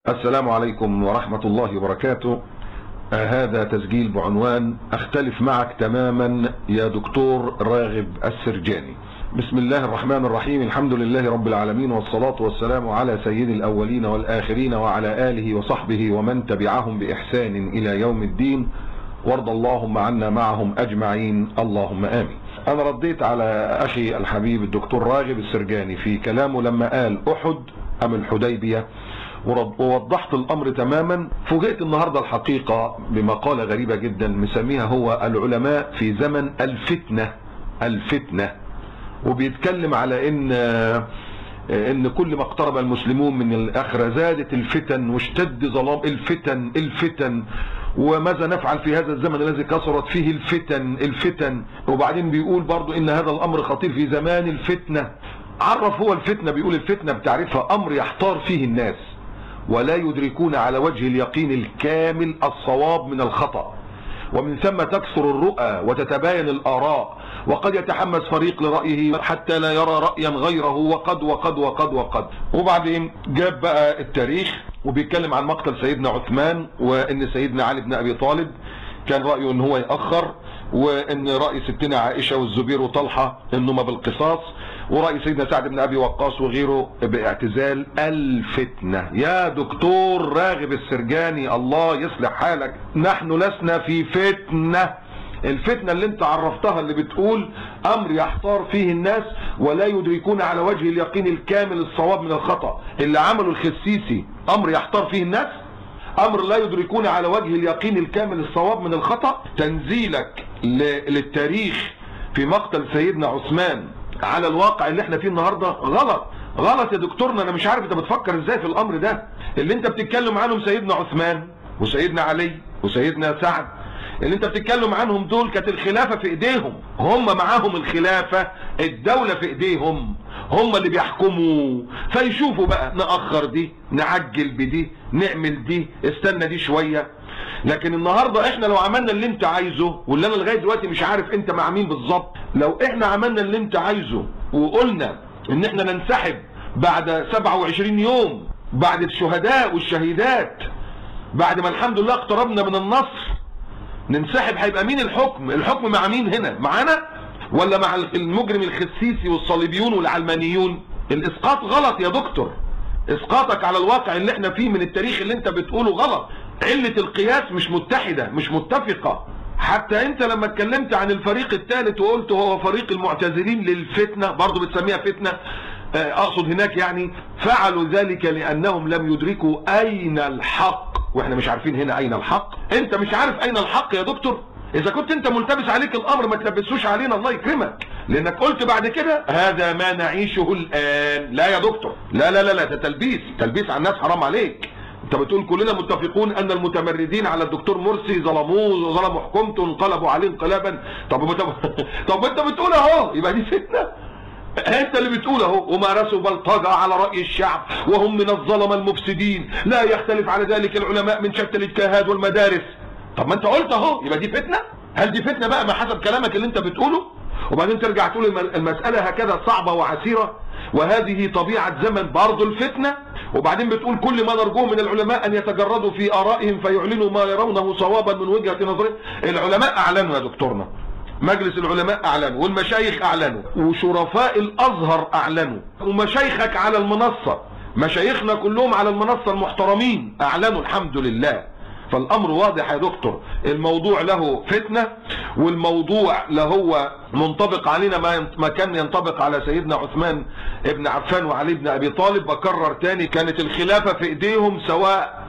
السلام عليكم ورحمة الله وبركاته. هذا تسجيل بعنوان أختلف معك تماما يا دكتور راغب السرجاني. بسم الله الرحمن الرحيم، الحمد لله رب العالمين، والصلاة والسلام على سيد الأولين والآخرين وعلى آله وصحبه ومن تبعهم بإحسان إلى يوم الدين، وارض اللهم عنا معهم أجمعين، اللهم آمين. أنا رديت على أخي الحبيب الدكتور راغب السرجاني في كلامه لما قال أحد أم الحديبية، ووضحت الأمر تماما. فوجئت النهاردة الحقيقة بمقالة غريبة جدا مسميها هو العلماء في زمن الفتنة، وبيتكلم على ان كل ما اقترب المسلمون من الآخرة زادت الفتن واشتد ظلام الفتن، وماذا نفعل في هذا الزمن الذي كثرت فيه الفتن. وبعدين بيقول برضو ان هذا الامر خطير في زمان الفتنة. عرف هو الفتنة، بيقول الفتنة بتعرفها امر يحتار فيه الناس ولا يدركون على وجه اليقين الكامل الصواب من الخطأ، ومن ثم تكثر الرؤى وتتباين الآراء، وقد يتحمس فريق لرأيه حتى لا يرى رأيا غيره، وقد. وبعدين جاب بقى التاريخ وبيتكلم عن مقتل سيدنا عثمان، وان سيدنا علي بن ابي طالب كان رأيه ان هو يأخر، وان رأي ستنا عائشة والزبير وطلحة انهما بالقصاص، ورأي سيدنا سعد بن ابي وقاص وغيره باعتزال الفتنة. يا دكتور راغب السرجاني الله يصلح حالك، نحن لسنا في فتنة. الفتنة اللي انت عرفتها اللي بتقول امر يحتار فيه الناس ولا يدركون على وجه اليقين الكامل الصواب من الخطأ، اللي عمله الخسيسي امر يحتار فيه الناس، امر لا يدركون على وجه اليقين الكامل الصواب من الخطأ. تنزيلك للتاريخ في مقتل سيدنا عثمان على الواقع اللي احنا فيه النهاردة غلط يا دكتورنا. انا مش عارف انت بتفكر ازاي في الامر ده. اللي انت بتتكلم عنهم سيدنا عثمان وسيدنا علي وسيدنا سعد، اللي انت بتتكلم عنهم دول كانت الخلافة في ايديهم، هم معاهم الخلافة، الدولة في ايديهم، هم اللي بيحكموا، فيشوفوا بقى نأخر دي، نعجل بدي، نعمل دي، استنى دي شوية. لكن النهاردة احنا لو عملنا اللي انت عايزه، واللي انا لغاية دلوقتي مش عارف انت مع مين بالظبط، لو احنا عملنا اللي انت عايزه وقلنا ان احنا ننسحب بعد 27 يوم، بعد الشهداء والشهيدات، بعد ما الحمد لله اقتربنا من النصر، ننسحب، هيبقى مين الحكم؟ الحكم مع مين هنا؟ معانا ولا مع المجرم الخسيسي والصليبيون والعلمانيون؟ الاسقاط غلط يا دكتور، اسقاطك على الواقع اللي احنا فيه من التاريخ اللي انت بتقوله غلط. علة القياس مش متحدة، مش متفقة. حتى انت لما اتكلمت عن الفريق الثالث وقلت هو فريق المعتزلين للفتنة، برضو بتسميها فتنة، اقصد هناك يعني فعلوا ذلك لانهم لم يدركوا اين الحق، واحنا مش عارفين هنا اين الحق. انت مش عارف اين الحق يا دكتور؟ اذا كنت انت ملتبس عليك الامر ما تلبسوش علينا الله يكرمك، لانك قلت بعد كده هذا ما نعيشه الان. لا يا دكتور، لا ده تلبيس على الناس، حرام عليك. انت بتقول كلنا متفقون ان المتمردين على الدكتور مرسي ظلموا حكومته وانقلبوا عليه انقلابا. طب انت بتقول اهو، يبقى دي فتنه. انت اللي بتقول اهو ومارسوا بلطجة على رأي الشعب وهم من الظلمة المفسدين، لا يختلف على ذلك العلماء من شتى الاجتهاد والمدارس. طب ما انت قلت اهو، يبقى دي فتنة؟ هل دي فتنة بقى ما حسب كلامك اللي انت بتقوله؟ وبعدين ترجع تقول المسألة هكذا صعبة وعسيرة وهذه طبيعة زمن برضه الفتنة، وبعدين بتقول كل ما نرجوه من العلماء ان يتجردوا في آرائهم فيعلنوا ما يرونه صوابا من وجهة نظرهم. العلماء اعلنوا يا دكتورنا، مجلس العلماء اعلنوا، والمشايخ اعلنوا، وشرفاء الازهر اعلنوا، ومشايخك على المنصة، مشايخنا كلهم على المنصة المحترمين اعلنوا الحمد لله. فالامر واضح يا دكتور، الموضوع له فتنة، والموضوع لا هو منطبق علينا ما كان ينطبق على سيدنا عثمان ابن عفان وعلي بن ابي طالب. بكرر تاني، كانت الخلافة في ايديهم سواء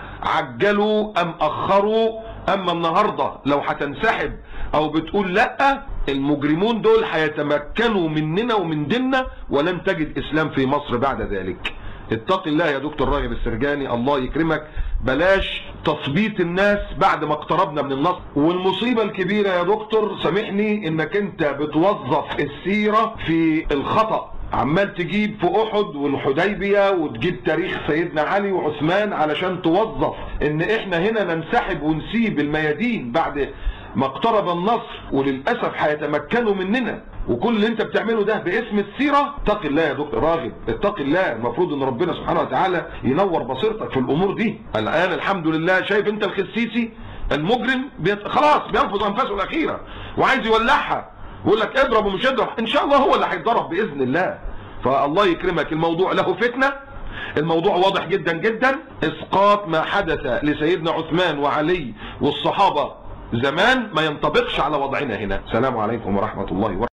عجلوا ام اخروا. اما النهاردة لو هتنسحب او بتقول لا، المجرمون دول هيتمكنوا مننا ومن ديننا، ولن تجد اسلام في مصر بعد ذلك. اتق الله يا دكتور راغب السرجاني الله يكرمك، بلاش تثبيط الناس بعد ما اقتربنا من النصر. والمصيبة الكبيرة يا دكتور سامحني انك انت بتوظف السيرة في الخطأ، عمال تجيب في احد والحديبية وتجيب تاريخ سيدنا علي وعثمان علشان توظف ان احنا هنا ننسحب ونسيب الميادين بعد ما اقترب النصر، وللاسف هيتمكنوا مننا. وكل اللي انت بتعمله ده باسم السيره، اتق الله يا دكتور راغب، اتق الله. المفروض ان ربنا سبحانه وتعالى ينور بصيرتك في الامور دي. الان الحمد لله شايف انت الخسيسي المجرم خلاص بينفذ انفاسه الاخيره وعايز يولعها، ويقول لك اضرب ومش اضرب. ان شاء الله هو اللي هيتضرب باذن الله. فالله يكرمك، الموضوع له فتنه، الموضوع واضح جدا جدا. اسقاط ما حدث لسيدنا عثمان وعلي والصحابه زمان ما ينطبقش على وضعنا هنا. السلام عليكم ورحمه الله وبركاته.